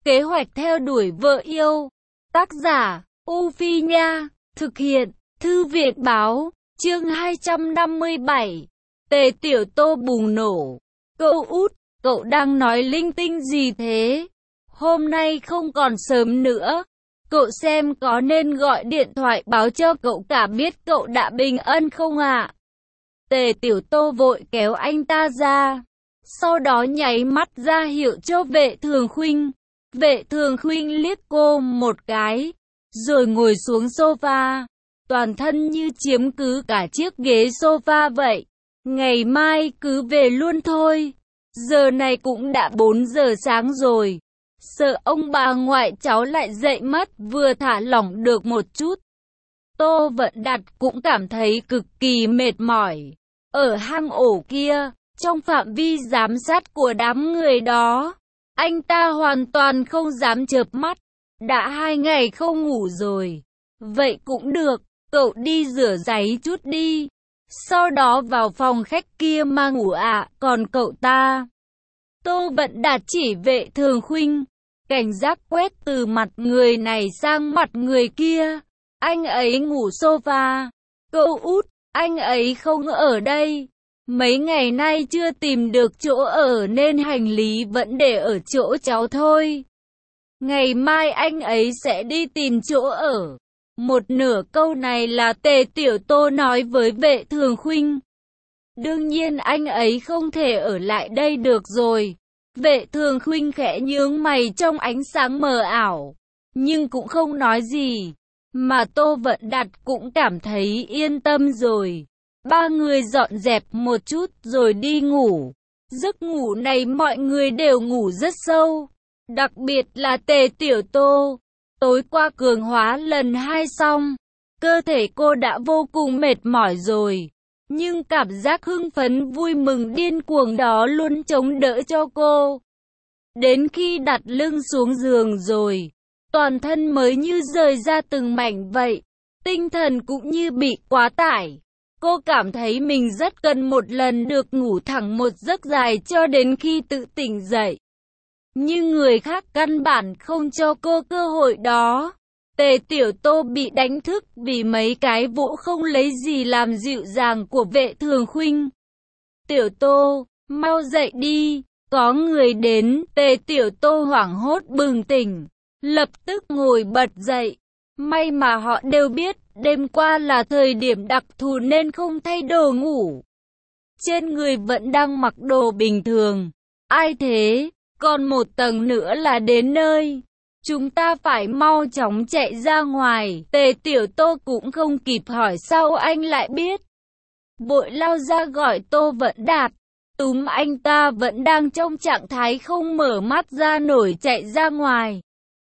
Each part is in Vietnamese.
Kế hoạch theo đuổi vợ yêu. Tác giả, U Phi Nha. Thực hiện, Thư viện Báo. Chương 257. Tề Tiểu Tô bùng nổ. Cậu út, cậu đang nói linh tinh gì thế? Hôm nay không còn sớm nữa. Cậu xem có nên gọi điện thoại báo cho cậu cả biết cậu đã bình an không ạ? Tề Tiểu Tô vội kéo anh ta ra. Sau đó nháy mắt ra hiệu cho Vệ Thường Khuynh. Vệ Thường Khuynh liếc cô một cái, rồi ngồi xuống sofa, toàn thân như chiếm cứ cả chiếc ghế sofa vậy. Ngày mai cứ về luôn thôi. Giờ này cũng đã 4 giờ sáng rồi. Sợ ông bà ngoại cháu lại dậy mất, vừa thả lỏng được một chút. Tô Vận Đạt cũng cảm thấy cực kỳ mệt mỏi. Ở hang ổ kia, trong phạm vi giám sát của đám người đó, anh ta hoàn toàn không dám chợp mắt. Đã 2 ngày không ngủ rồi. Vậy cũng được, cậu đi rửa ráy chút đi. Sau đó vào phòng khách kia mà ngủ ạ. Còn cậu ta? Tô Vận Đạt chỉ Vệ Thường Khuynh, cảnh giác quét từ mặt người này sang mặt người kia. Anh ấy ngủ sofa. Cậu út, anh ấy không ở đây. Mấy ngày nay chưa tìm được chỗ ở nên hành lý vẫn để ở chỗ cháu thôi. Ngày mai anh ấy sẽ đi tìm chỗ ở. Một nửa câu này là Tề Tiểu Tô nói với Vệ Thường Khuynh. Đương nhiên anh ấy không thể ở lại đây được rồi. Vệ Thường Khuynh khẽ nhướng mày trong ánh sáng mờ ảo, nhưng cũng không nói gì. Mà Tô Vận Đạt cũng cảm thấy yên tâm rồi. Ba người dọn dẹp một chút rồi đi ngủ. Giấc ngủ này mọi người đều ngủ rất sâu. Đặc biệt là Tề Tiểu Tô. Tối qua cường hóa lần 2 xong, cơ thể cô đã vô cùng mệt mỏi rồi. Nhưng cảm giác hưng phấn vui mừng điên cuồng đó luôn chống đỡ cho cô. Đến khi đặt lưng xuống giường rồi, toàn thân mới như rời ra từng mảnh vậy. Tinh thần cũng như bị quá tải. Cô cảm thấy mình rất cần một lần được ngủ thẳng một giấc dài cho đến khi tự tỉnh dậy. Nhưng người khác căn bản không cho cô cơ hội đó. Tề Tiểu Tô bị đánh thức vì mấy cái vỗ không lấy gì làm dịu dàng của Vệ Thường Khuynh. Tiểu Tô, mau dậy đi, có người đến. Tề Tiểu Tô hoảng hốt bừng tỉnh, lập tức ngồi bật dậy. May mà họ đều biết đêm qua là thời điểm đặc thù nên không thay đồ ngủ. Trên người vẫn đang mặc đồ bình thường. Ai thế? Còn một tầng nữa là đến nơi. Chúng ta phải mau chóng chạy ra ngoài. Tề Tiểu Tô cũng không kịp hỏi sao anh lại biết. Vội lao ra gọi Tô Vận Đạt. Túm anh ta vẫn đang trong trạng thái không mở mắt ra nổi chạy ra ngoài.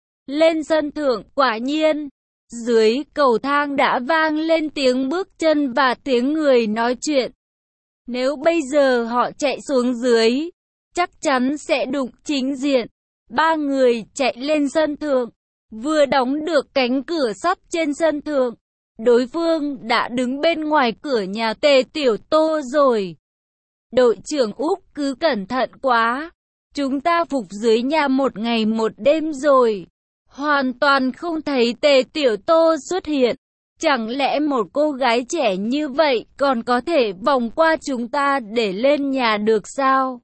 Lên sân thượng, quả nhiên dưới cầu thang đã vang lên tiếng bước chân và tiếng người nói chuyện. Nếu bây giờ họ chạy xuống dưới, chắc chắn sẽ đụng chính diện. Ba người chạy lên sân thượng, vừa đóng được cánh cửa sắt trên sân thượng, đối phương đã đứng bên ngoài cửa nhà Tề Tiểu Tô rồi. Đội trưởng Úc cứ cẩn thận quá, chúng ta phục dưới nhà 1 ngày 1 đêm rồi. Hoàn toàn không thấy Tề Tiểu Tô xuất hiện. Chẳng lẽ một cô gái trẻ như vậy còn có thể vòng qua chúng ta để lên nhà được sao?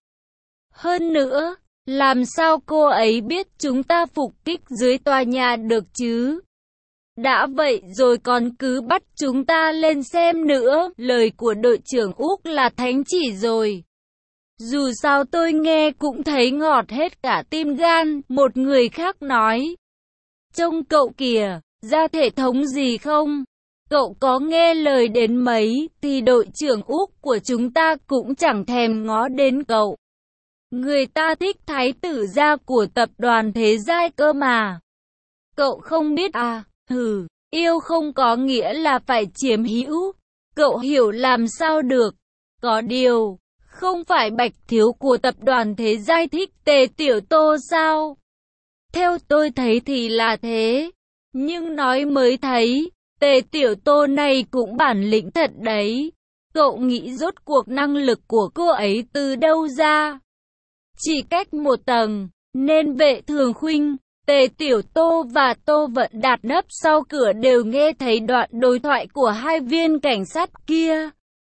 Hơn nữa, làm sao cô ấy biết chúng ta phục kích dưới tòa nhà được chứ? Đã vậy rồi còn cứ bắt chúng ta lên xem nữa. Lời của đội trưởng Úc là thánh chỉ rồi. Dù sao tôi nghe cũng thấy ngọt hết cả tim gan. Một người khác nói. Trông cậu kìa, ra hệ thống gì không? Cậu có nghe lời đến mấy thì đội trưởng Úc của chúng ta cũng chẳng thèm ngó đến cậu. Người ta thích thái tử gia của tập đoàn Thế Giai cơ mà. Cậu không biết à? Hừ, yêu không có nghĩa là phải chiếm hữu. Cậu hiểu làm sao được. Có điều, không phải Bạch Thiếu của tập đoàn Thế Giai thích Tề Tiểu Tô sao? Theo tôi thấy thì là thế. Nhưng nói mới thấy, Tề Tiểu Tô này cũng bản lĩnh thật đấy. Cậu nghĩ rốt cuộc năng lực của cô ấy từ đâu ra? Chỉ cách một tầng, nên Vệ Thường Khuynh Tề Tiểu Tô và Tô Vận Đạt nấp sau cửa đều nghe thấy đoạn đối thoại của hai viên cảnh sát kia.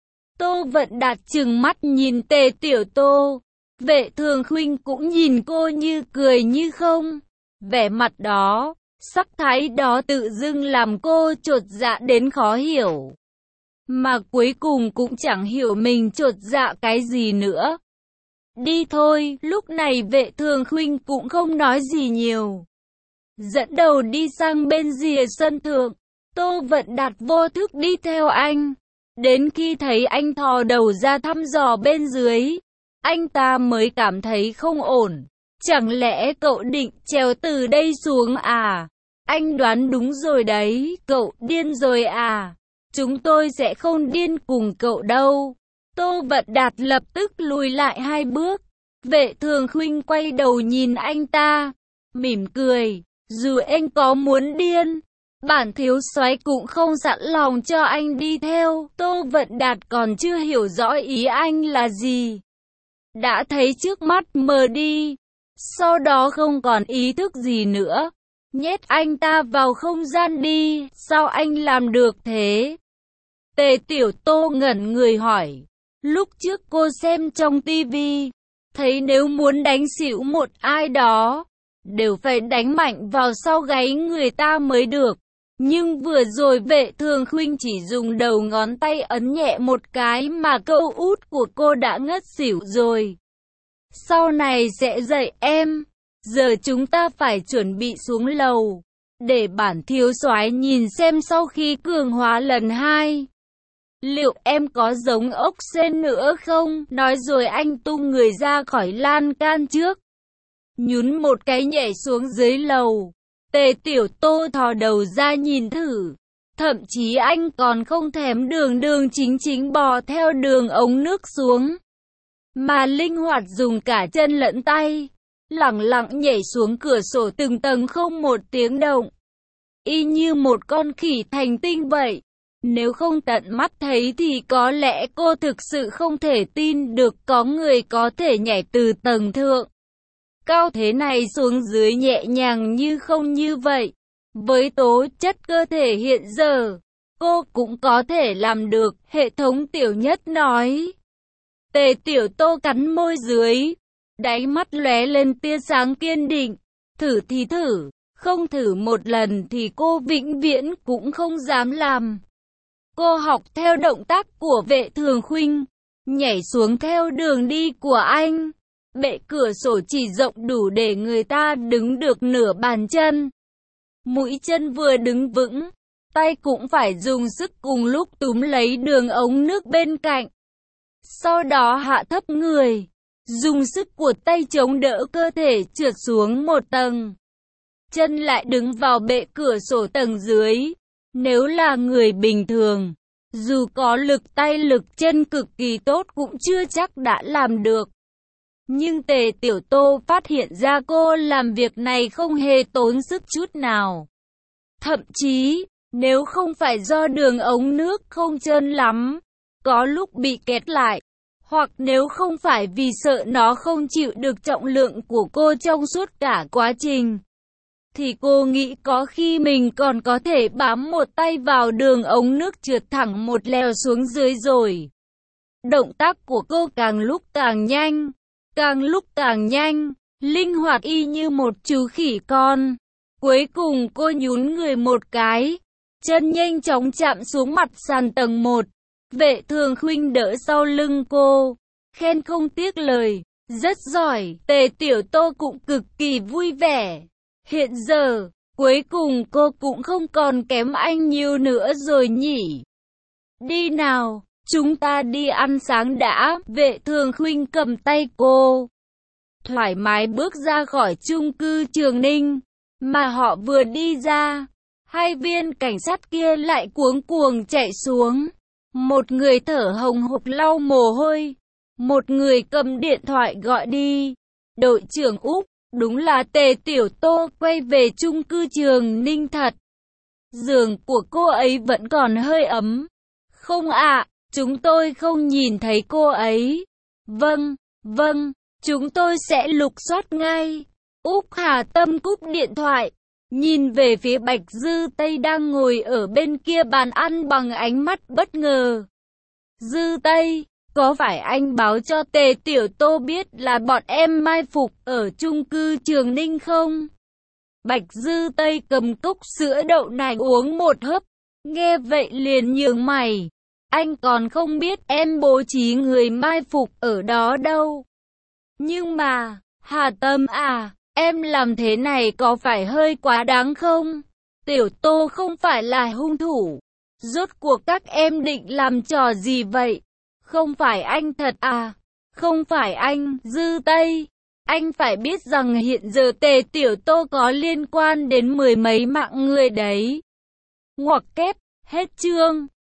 Tô Vận Đạt trừng mắt nhìn Tề Tiểu Tô. Vệ Thường Khuynh cũng nhìn cô như cười như không. Vẻ mặt đó, sắc thái đó tự dưng làm cô chột dạ đến khó hiểu. Mà cuối cùng cũng chẳng hiểu mình chột dạ cái gì nữa. Đi thôi, lúc này Vệ Thường Khuynh cũng không nói gì nhiều. Dẫn đầu đi sang bên rìa sân thượng, Tô Vận Đạt vô thức đi theo anh. Đến khi thấy anh thò đầu ra thăm dò bên dưới, anh ta mới cảm thấy không ổn. Chẳng lẽ cậu định trèo từ đây xuống à? Anh đoán đúng rồi đấy, cậu điên rồi à? Chúng tôi sẽ không điên cùng cậu đâu. Tô Vận Đạt lập tức lùi lại 2 bước. Vệ Thường Khuynh quay đầu nhìn anh ta, mỉm cười. Dù anh có muốn điên, bản thiếu soái cũng không sẵn lòng cho anh đi theo. Tô Vận Đạt còn chưa hiểu rõ ý anh là gì. Đã thấy trước mắt mờ đi, sau đó không còn ý thức gì nữa. Nhét anh ta vào không gian đi, sao anh làm được thế? Tề Tiểu Tô ngẩn người hỏi. Lúc trước cô xem trong tivi, thấy nếu muốn đánh xỉu một ai đó, đều phải đánh mạnh vào sau gáy người ta mới được. Nhưng vừa rồi Vệ Thường Khuynh chỉ dùng đầu ngón tay ấn nhẹ một cái mà cậu út của cô đã ngất xỉu rồi. Sau này sẽ dạy em. Giờ chúng ta phải chuẩn bị xuống lầu, để bản thiếu soái nhìn xem sau khi cường hóa lần 2. Liệu em có giống ốc sên nữa không? Nói rồi anh tung người ra khỏi lan can trước. Nhún một cái nhảy xuống dưới lầu. Tề Tiểu Tô thò đầu ra nhìn thử. Thậm chí anh còn không thèm đường chính bò theo đường ống nước xuống, mà linh hoạt dùng cả chân lẫn tay, lẳng lặng nhảy xuống cửa sổ từng tầng không một tiếng động. Y như một con khỉ thành tinh vậy. Nếu không tận mắt thấy thì có lẽ cô thực sự không thể tin được có người có thể nhảy từ tầng thượng cao thế này xuống dưới nhẹ nhàng như không như vậy. Với tố chất cơ thể hiện giờ, cô cũng có thể làm được, hệ thống Tiểu Nhất nói. Tề Tiểu Tô cắn môi dưới, đáy mắt lóe lên tia sáng kiên định. Thử thì thử, không thử một lần thì cô vĩnh viễn cũng không dám làm. Cô học theo động tác của Vệ Thường Khuynh, nhảy xuống theo đường đi của anh. Bệ cửa sổ chỉ rộng đủ để người ta đứng được nửa bàn chân. Mũi chân vừa đứng vững, tay cũng phải dùng sức cùng lúc túm lấy đường ống nước bên cạnh. Sau đó hạ thấp người, dùng sức của tay chống đỡ cơ thể trượt xuống một tầng. Chân lại đứng vào bệ cửa sổ tầng dưới. Nếu là người bình thường, dù có lực tay lực chân cực kỳ tốt cũng chưa chắc đã làm được. Nhưng Tề Tiểu Tô phát hiện ra cô làm việc này không hề tốn sức chút nào. Thậm chí, nếu không phải do đường ống nước không trơn lắm, có lúc bị kẹt lại, hoặc nếu không phải vì sợ nó không chịu được trọng lượng của cô trong suốt cả quá trình, thì cô nghĩ có khi mình còn có thể bám một tay vào đường ống nước trượt thẳng một lèo xuống dưới rồi. Động tác của cô càng lúc càng nhanh, linh hoạt y như một chú khỉ con. Cuối cùng cô nhún người một cái, chân nhanh chóng chạm xuống mặt sàn tầng 1. Vệ Thường Khuynh đỡ sau lưng cô, khen không tiếc lời, rất giỏi. Tề Tiểu Tô cũng cực kỳ vui vẻ. Hiện giờ, cuối cùng cô cũng không còn kém anh nhiều nữa rồi nhỉ. Đi nào, chúng ta đi ăn sáng đã. Vệ Thường Khuynh cầm tay cô, thoải mái bước ra khỏi chung cư Trường Ninh. Mà họ vừa đi ra, hai viên cảnh sát kia lại cuống cuồng chạy xuống. Một người thở hồng hộc lau mồ hôi, một người cầm điện thoại gọi đi. Đội trưởng Úc, đúng là Tề Tiểu Tô quay về chung cư Trường Ninh thật. Giường của cô ấy vẫn còn hơi ấm. Không ạ, chúng tôi không nhìn thấy cô ấy. Vâng, chúng tôi sẽ lục soát ngay. Úc Hà Tâm cúp điện thoại, nhìn về phía Bạch Dư Tây đang ngồi ở bên kia bàn ăn bằng ánh mắt bất ngờ. Dư Tây, có phải anh báo cho Tề Tiểu Tô biết là bọn em mai phục ở chung cư Trường Ninh không? Bạch Dư Tây cầm cốc sữa đậu nành uống một hớp, nghe vậy liền nhướng mày. Anh còn không biết em bố trí người mai phục ở đó đâu. Nhưng mà, Hà Tâm à, em làm thế này có phải hơi quá đáng không? Tiểu Tô không phải là hung thủ. Rốt cuộc các em định làm trò gì vậy? Không phải anh thật à? Không phải anh, Dư Tây. Anh phải biết rằng hiện giờ Tề Tiểu Tô có liên quan đến mười mấy mạng người đấy. Ngoặc kép, hết chương.